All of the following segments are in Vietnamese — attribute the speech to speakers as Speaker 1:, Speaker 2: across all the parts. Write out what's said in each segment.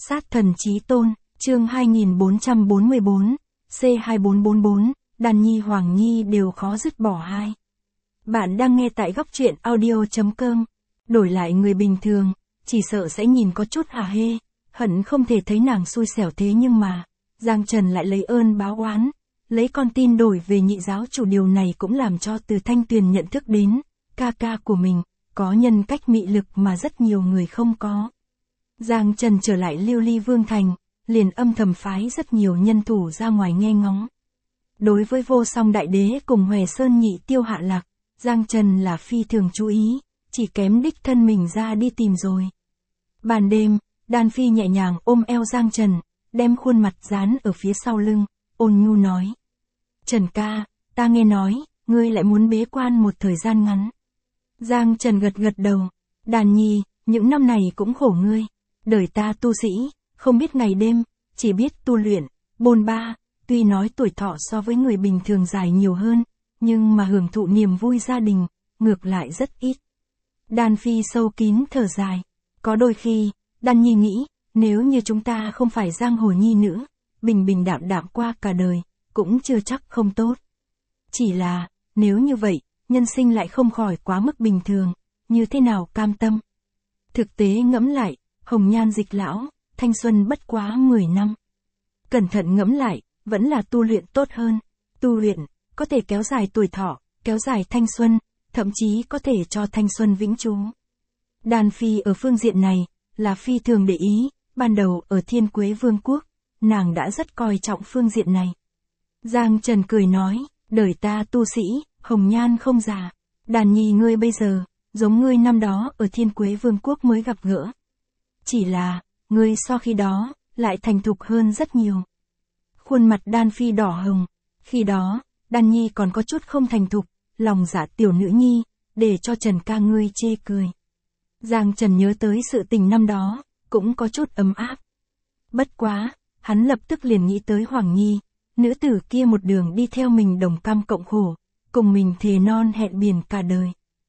Speaker 1: Sát thần chí tôn, chương 2444, C2444, Đàn Nhi Hoàng Nhi đều khó dứt bỏ hai. Bạn đang nghe tại góc truyện audio.com. Đổi lại người bình thường, chỉ sợ sẽ nhìn có chút hả hê, hận không thể thấy nàng xui xẻo thế, nhưng mà, Giang Trần lại lấy ơn báo oán, lấy con tin đổi về nhị giáo chủ. Điều này cũng làm cho Từ Thanh Tuyền nhận thức đến, ca ca của mình, có nhân cách mị lực mà rất nhiều người không có. Giang Trần trở lại Lưu Ly Vương Thành, liền âm thầm phái rất nhiều nhân thủ ra ngoài nghe ngóng. Đối với Vô Song Đại Đế cùng Hòe Sơn Nhị Tiêu Hạ Lạc, Giang Trần là phi thường chú ý, chỉ kém đích thân mình ra đi tìm rồi. Ban đêm, Đan Phi nhẹ nhàng ôm eo Giang Trần, đem khuôn mặt dán ở phía sau lưng, ôn nhu nói. Trần ca, ta nghe nói, ngươi lại muốn bế quan một thời gian ngắn. Giang Trần gật gật đầu, Đàn Nhi, những năm này cũng khổ ngươi. Đời ta tu sĩ, không biết ngày đêm, chỉ biết tu luyện, bôn ba, tuy nói tuổi thọ so với người bình thường dài nhiều hơn, nhưng mà hưởng thụ niềm vui gia đình, ngược lại rất ít. Đan Phi sâu kín thở dài, có đôi khi, Đan Nhi nghĩ, nếu như chúng ta không phải giang hồ nhi nữ, bình bình đạm đạm qua cả đời, cũng chưa chắc không tốt. Chỉ là, nếu như vậy, nhân sinh lại không khỏi quá mức bình thường, như thế nào cam tâm. Thực tế ngẫm lại, hồng nhan dịch lão, thanh xuân bất quá 10 năm. Cẩn thận ngẫm lại, vẫn là tu luyện tốt hơn. Tu luyện, có thể kéo dài tuổi thọ, kéo dài thanh xuân, thậm chí có thể cho thanh xuân vĩnh trú. Đan Phi ở phương diện này, là phi thường để ý, ban đầu ở Thiên Quế Vương Quốc, nàng đã rất coi trọng phương diện này. Giang Trần cười nói, đời ta tu sĩ, hồng nhan không già. Đàn Nhi ngươi bây giờ, giống ngươi năm đó ở Thiên Quế Vương Quốc mới gặp gỡ. Chỉ là, ngươi so khi đó, lại thành thục hơn rất nhiều. Khuôn mặt Đan Phi đỏ hồng, khi đó, Đan Nhi còn có chút không thành thục, lòng dạ tiểu nữ nhi, để cho Trần ca ngươi chê cười. Giang Trần nhớ tới sự tình năm đó, cũng có chút ấm áp. Bất quá, hắn lập tức liền nghĩ tới Hoàng Nhi, nữ tử kia một đường đi theo mình đồng cam cộng khổ, cùng mình thề non hẹn biển cả đời.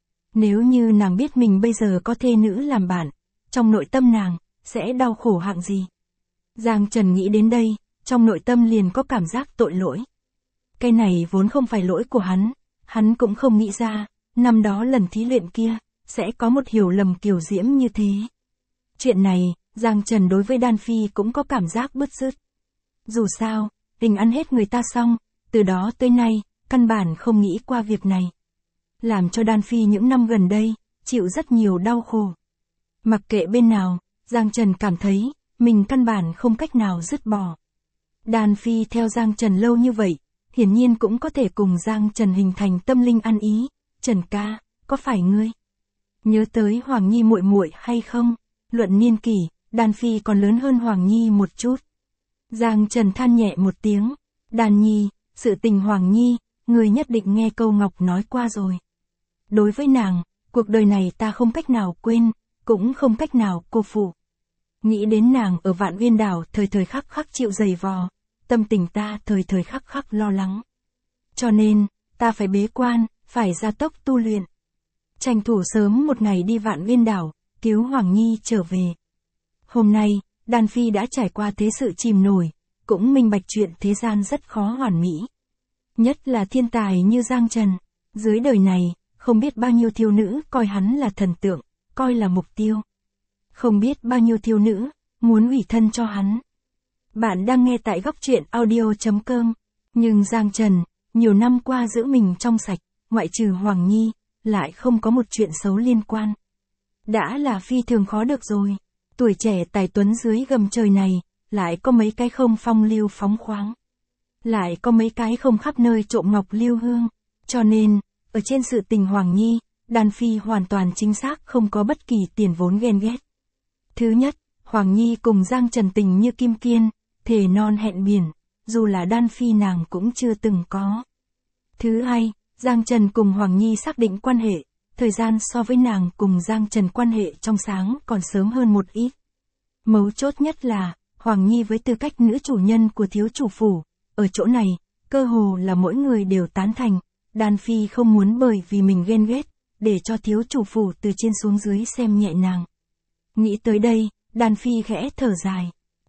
Speaker 1: Nếu như nàng biết mình bây giờ có thê nữ làm bạn, trong nội tâm nàng, sẽ đau khổ hạng gì? Giang Trần nghĩ đến đây, trong nội tâm liền có cảm giác tội lỗi. Cái này vốn không phải lỗi của hắn cũng không nghĩ ra, năm đó lần thí luyện kia, sẽ có một hiểu lầm kiểu diễm như thế. Chuyện này, Giang Trần đối với Đan Phi cũng có cảm giác bứt rứt. Dù sao, tình ăn hết người ta xong, từ đó tới nay, căn bản không nghĩ qua việc này. Làm cho Đan Phi những năm gần đây, chịu rất nhiều đau khổ. Mặc kệ bên nào, Giang Trần cảm thấy, mình căn bản không cách nào dứt bỏ. Đan Phi theo Giang Trần lâu như vậy, hiển nhiên cũng có thể cùng Giang Trần hình thành tâm linh ăn ý. Trần ca, có phải ngươi nhớ tới Hoàng Nhi muội muội hay không? Luận niên kỷ, Đan Phi còn lớn hơn Hoàng Nhi một chút. Giang Trần than nhẹ một tiếng, Đan Nhi, sự tình Hoàng Nhi, ngươi nhất định nghe câu Ngọc nói qua rồi. Đối với nàng, cuộc đời này ta không cách nào quên, cũng không cách nào cô phụ. Nghĩ đến nàng ở Vạn Uyên Đảo thời thời khắc khắc chịu giày vò, tâm tình ta thời thời khắc khắc lo lắng. Cho nên, ta phải bế quan, phải gia tốc tu luyện. Tranh thủ sớm một ngày đi Vạn Uyên Đảo, cứu Hoàng Nhi trở về. Hôm nay, Đan Phi đã trải qua thế sự chìm nổi, cũng minh bạch chuyện thế gian rất khó hoàn mỹ. Nhất là thiên tài như Giang Trần, dưới đời này, không biết bao nhiêu thiếu nữ coi hắn là thần tượng, coi là mục tiêu. Không biết bao nhiêu thiếu nữ, muốn ủy thân cho hắn. Bạn đang nghe tại góc truyện audio.com. Nhưng Giang Trần, nhiều năm qua giữ mình trong sạch, ngoại trừ Hoàng Nhi, lại không có một chuyện xấu liên quan. Đã là phi thường khó được rồi. Tuổi trẻ tài tuấn dưới gầm trời này, lại có mấy cái không phong lưu phóng khoáng. Lại có mấy cái không khắp nơi trộm ngọc lưu hương. Cho nên, ở trên sự tình Hoàng Nhi, Đan Phi hoàn toàn chính xác không có bất kỳ tiền vốn ghen ghét. Thứ nhất, Hoàng Nhi cùng Giang Trần tình như kim kiên, thề non hẹn biển, dù là Đan Phi nàng cũng chưa từng có. Thứ hai, Giang Trần cùng Hoàng Nhi xác định quan hệ, thời gian so với nàng cùng Giang Trần quan hệ trong sáng còn sớm hơn một ít. Mấu chốt nhất là, Hoàng Nhi với tư cách nữ chủ nhân của thiếu chủ phủ, ở chỗ này, cơ hồ là mỗi người đều tán thành, Đan Phi không muốn bởi vì mình ghen ghét, để cho thiếu chủ phủ từ trên xuống dưới xem nhẹ nàng. Nghĩ tới đây, Đan Phi khẽ thở dài,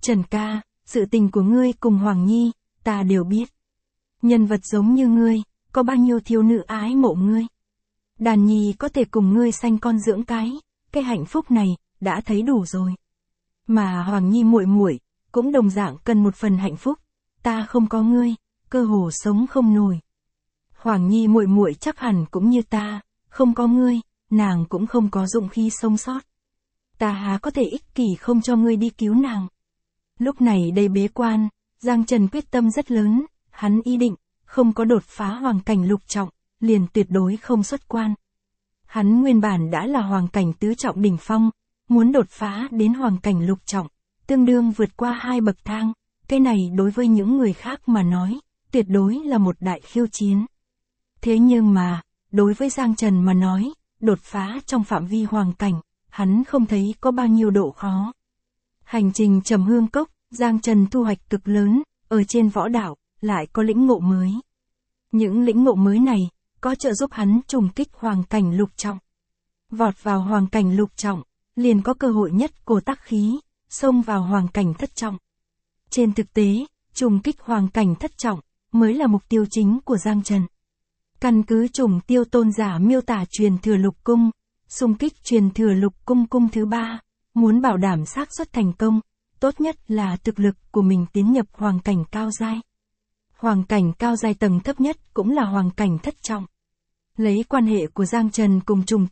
Speaker 1: Trần ca, sự tình của ngươi cùng Hoàng Nhi, ta đều biết. Nhân vật giống như ngươi, có bao nhiêu thiếu nữ ái mộ ngươi. Đàn Nhi có thể cùng ngươi sanh con dưỡng cái hạnh phúc này, đã thấy đủ rồi. Mà Hoàng Nhi muội muội cũng đồng dạng cần một phần hạnh phúc, ta không có ngươi, cơ hồ sống không nổi. Hoàng Nhi muội muội chắc hẳn cũng như ta, không có ngươi, nàng cũng không có dụng khí sống sót. Ta há có thể ích kỷ không cho ngươi đi cứu nàng. Lúc này đây bế quan, Giang Trần quyết tâm rất lớn, hắn ý định, không có đột phá hoàng cảnh lục trọng, liền tuyệt đối không xuất quan. Hắn nguyên bản đã là hoàng cảnh tứ trọng đỉnh phong, muốn đột phá đến hoàng cảnh lục trọng, tương đương vượt qua 2 bậc thang, cái này đối với những người khác mà nói, tuyệt đối là một đại khiêu chiến. Thế nhưng mà, đối với Giang Trần mà nói, đột phá trong phạm vi hoàng cảnh, hắn không thấy có bao nhiêu độ khó. Hành trình Trầm Hương Cốc, Giang Trần thu hoạch cực lớn, ở trên võ đạo, lại có lĩnh ngộ mới. Những lĩnh ngộ mới này, có trợ giúp hắn trùng kích hoàng cảnh lục trọng. Vọt vào hoàng cảnh lục trọng, liền có cơ hội nhất cổ tắc khí, xông vào hoàng cảnh thất trọng. Trên thực tế, trùng kích hoàng cảnh thất trọng, mới là mục tiêu chính của Giang Trần. Căn cứ Trùng Tiêu tôn giả miêu tả truyền thừa lục cung, xung kích truyền thừa lục cung cung thứ 3, muốn bảo đảm xác suất thành công, tốt nhất là thực lực của mình tiến nhập hoàng cảnh cao giai. Hoàng cảnh cao giai tầng thấp nhất cũng là hoàng cảnh thất trọng. Lấy quan hệ của Giang Trần cùng Trùng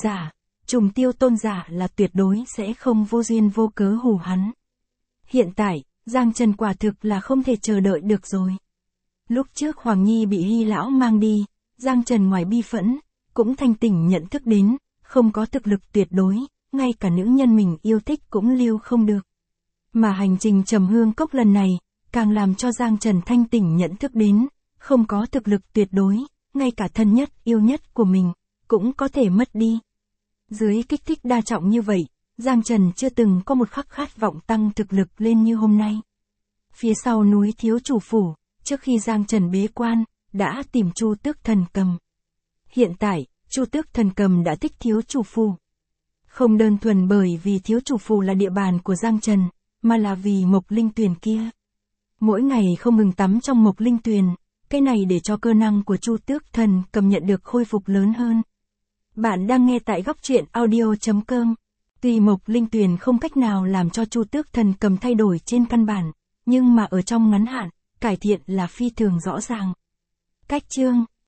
Speaker 1: Tiêu tôn giả là tuyệt đối sẽ không vô duyên vô cớ hù hắn. Hiện tại, Giang Trần quả thực là không thể chờ đợi được rồi. Lúc trước Hoàng Nhi bị Hy lão mang đi, Giang Trần ngoài bi phẫn, cũng thanh tỉnh nhận thức đến, không có thực lực tuyệt đối, ngay cả nữ nhân mình yêu thích cũng lưu không được. Mà hành trình Trầm Hương Cốc lần này, càng làm cho Giang Trần thanh tỉnh nhận thức đến, không có thực lực tuyệt đối, ngay cả thân nhất yêu nhất của mình, cũng có thể mất đi. Dưới kích thích đa trọng như vậy, Giang Trần chưa từng có một khắc khát vọng tăng thực lực lên như hôm nay. Phía sau núi Thiếu Chủ Phủ, trước khi Giang Trần bế quan, đã tìm Chu Tước Thần Cầm. Hiện tại, Chu Tước Thần Cầm đã thích Thiếu Chủ Phủ. Không đơn thuần bởi vì Thiếu Chủ Phủ là địa bàn của Giang Trần, mà là vì Mộc Linh Tuyền kia. Mỗi ngày không ngừng tắm trong Mộc Linh Tuyền, cái này để cho cơ năng của Chu Tước Thần Cầm nhận được khôi phục lớn hơn. Bạn đang nghe tại góc truyện audio.com. Tuy Mộc Linh Tuyền không cách nào làm cho Chu Tước Thần Cầm thay đổi trên căn bản, nhưng mà ở trong ngắn hạn, cải thiện là phi thường rõ ràng. Cách chương